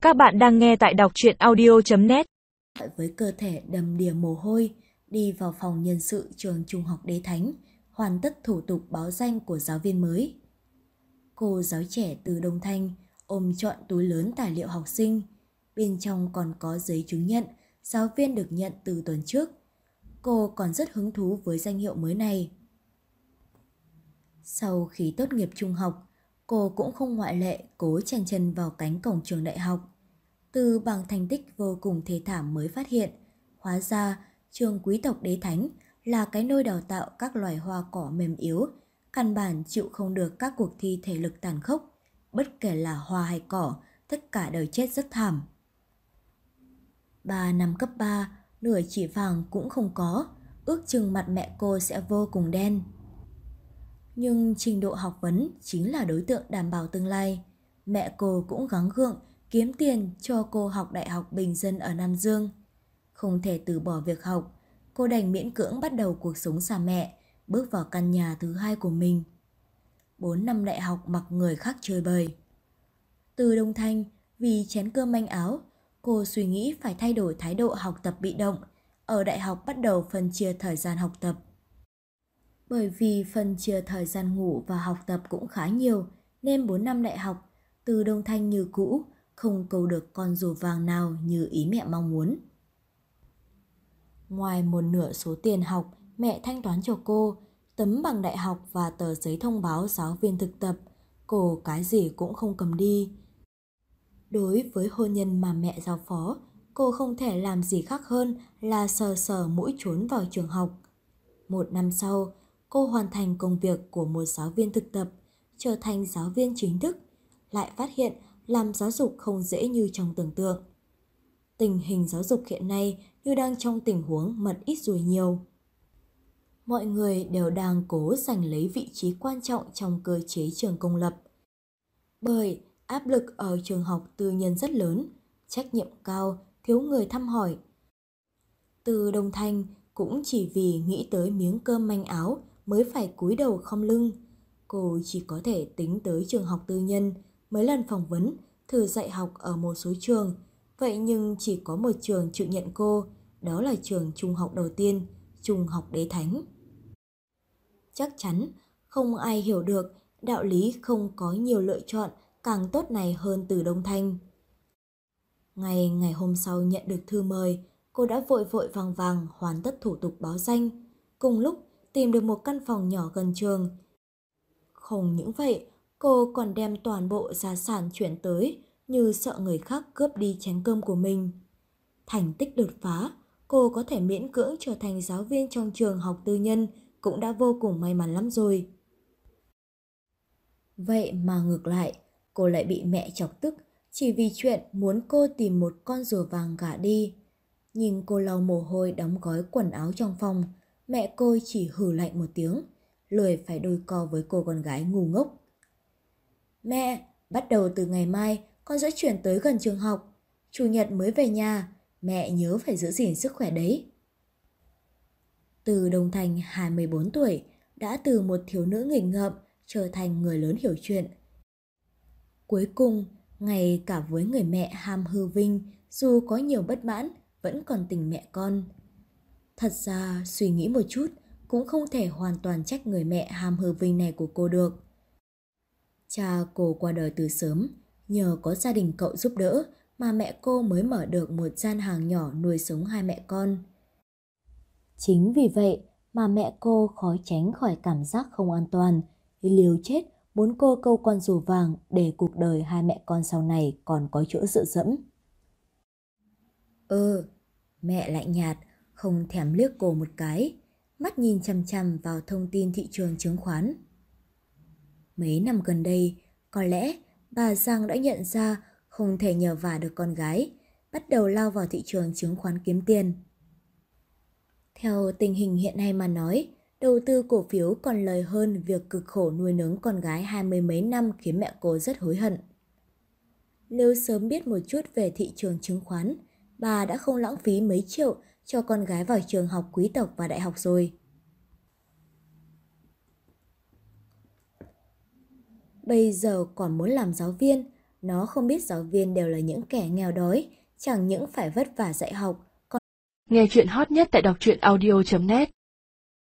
Các bạn đang nghe tại đọc truyện audio.net. Với cơ thể đầm đìa mồ hôi, đi vào phòng nhân sự trường Trung học Đế Thánh, hoàn tất thủ tục báo danh của giáo viên mới. Cô giáo trẻ từ Đông Thanh ôm trọn túi lớn tài liệu học sinh, bên trong còn có giấy chứng nhận giáo viên được nhận từ tuần trước. Cô còn rất hứng thú với danh hiệu mới này. Sau khi tốt nghiệp trung học, cô cũng không ngoại lệ cố chen chân vào cánh cổng trường đại học. Từ bảng thành tích vô cùng thê thảm mới phát hiện, hóa ra trường Quý tộc Đế Thánh là cái nôi đào tạo các loài hoa cỏ mềm yếu, căn bản chịu không được các cuộc thi thể lực tàn khốc. Bất kể là hoa hay cỏ, tất cả đều chết rất thảm. 3 năm cấp 3, nửa chỉ vàng cũng không có, ước chừng mặt mẹ cô sẽ vô cùng đen. Nhưng trình độ học vấn chính là đối tượng đảm bảo tương lai. Mẹ cô cũng gắng gượng kiếm tiền cho cô học Đại học Bình dân ở Nam Dương. Không thể từ bỏ việc học, cô đành miễn cưỡng bắt đầu cuộc sống xa mẹ, bước vào căn nhà thứ hai của mình. 4 năm đại học mặc người khác chơi bời. Từ Đông Thanh, vì chén cơm manh áo, cô suy nghĩ phải thay đổi thái độ học tập bị động, ở đại học bắt đầu phân chia thời gian học tập. Bởi vì phân chia thời gian ngủ và học tập cũng khá nhiều, nên 4 năm đại học, Từ Đông Thanh như cũ, không cầu được con rùa vàng nào như ý mẹ mong muốn. Ngoài một nửa số tiền học mẹ thanh toán cho cô, tấm bằng đại học và tờ giấy thông báo giáo viên thực tập, cô cái gì cũng không cầm đi. Đối với hôn nhân mà mẹ giao phó, cô không thể làm gì khác hơn là sờ sờ mũi trốn vào trường học. 1 năm sau, cô hoàn thành công việc của một giáo viên thực tập, trở thành giáo viên chính thức, lại phát hiện làm giáo dục không dễ như trong tưởng tượng. Tình hình giáo dục hiện nay như đang trong tình huống mật ít ruồi nhiều. Mọi người đều đang cố giành lấy vị trí quan trọng trong cơ chế trường công lập. Bởi áp lực ở trường học tư nhân rất lớn, trách nhiệm cao, thiếu người thăm hỏi. Từ Đông Thanh cũng chỉ vì nghĩ tới miếng cơm manh áo mới phải cúi đầu khom lưng. Cô chỉ có thể tính tới trường học tư nhân, mấy lần phỏng vấn, thử dạy học ở một số trường. Vậy nhưng chỉ có một trường chịu nhận cô, đó là trường trung học đầu tiên, Trung học Đế Thánh. Chắc chắn không ai hiểu được đạo lý không có nhiều lựa chọn càng tốt này hơn Từ Đông Thanh. Ngày hôm sau nhận được thư mời, cô đã vội vội vàng vàng hoàn tất thủ tục báo danh, cùng lúc tìm được một căn phòng nhỏ gần trường. Không những vậy, cô còn đem toàn bộ gia sản chuyển tới như sợ người khác cướp đi chén cơm của mình. Thành tích đột phá, cô có thể miễn cưỡng trở thành giáo viên trong trường học tư nhân cũng đã vô cùng may mắn lắm rồi. Vậy mà ngược lại, cô lại bị mẹ chọc tức chỉ vì chuyện muốn cô tìm một con rùa vàng gả đi. Nhìn cô lau mồ hôi đóng gói quần áo trong phòng, mẹ cô chỉ hừ lạnh một tiếng, lười phải đôi co với cô con gái ngu ngốc. Mẹ, bắt đầu từ ngày mai con sẽ chuyển tới gần trường học. Chủ nhật mới về nhà, mẹ nhớ phải giữ gìn sức khỏe đấy. Từ Đông Thành 24 tuổi, đã từ một thiếu nữ nghịch ngợm trở thành người lớn hiểu chuyện. Cuối cùng, ngay cả với người mẹ ham hư vinh, dù có nhiều bất mãn, vẫn còn tình mẹ con. Thật ra, suy nghĩ một chút, cũng không thể hoàn toàn trách người mẹ ham hư vinh này của cô được. Cha cô qua đời từ sớm, nhờ có gia đình cậu giúp đỡ mà mẹ cô mới mở được một gian hàng nhỏ nuôi sống hai mẹ con. Chính vì vậy mà mẹ cô khó tránh khỏi cảm giác không an toàn, liều chết muốn cô câu con rùa vàng để cuộc đời hai mẹ con sau này còn có chỗ dựa dẫm. Mẹ lạnh nhạt, không thèm liếc cô một cái, mắt nhìn chằm chằm vào thông tin thị trường chứng khoán. Mấy năm gần đây, có lẽ bà Giang đã nhận ra không thể nhờ vả được con gái, bắt đầu lao vào thị trường chứng khoán kiếm tiền. Theo tình hình hiện nay mà nói, đầu tư cổ phiếu còn lời hơn việc cực khổ nuôi nấng con gái 20 mấy năm khiến mẹ cô rất hối hận. Nếu sớm biết một chút về thị trường chứng khoán, bà đã không lãng phí mấy triệu cho con gái vào trường học quý tộc và đại học rồi. Bây giờ còn muốn làm giáo viên, Nó không biết giáo viên đều là những kẻ nghèo đói, chẳng những phải vất vả dạy học. Nghe chuyện hot nhất tại đọc truyện audio.net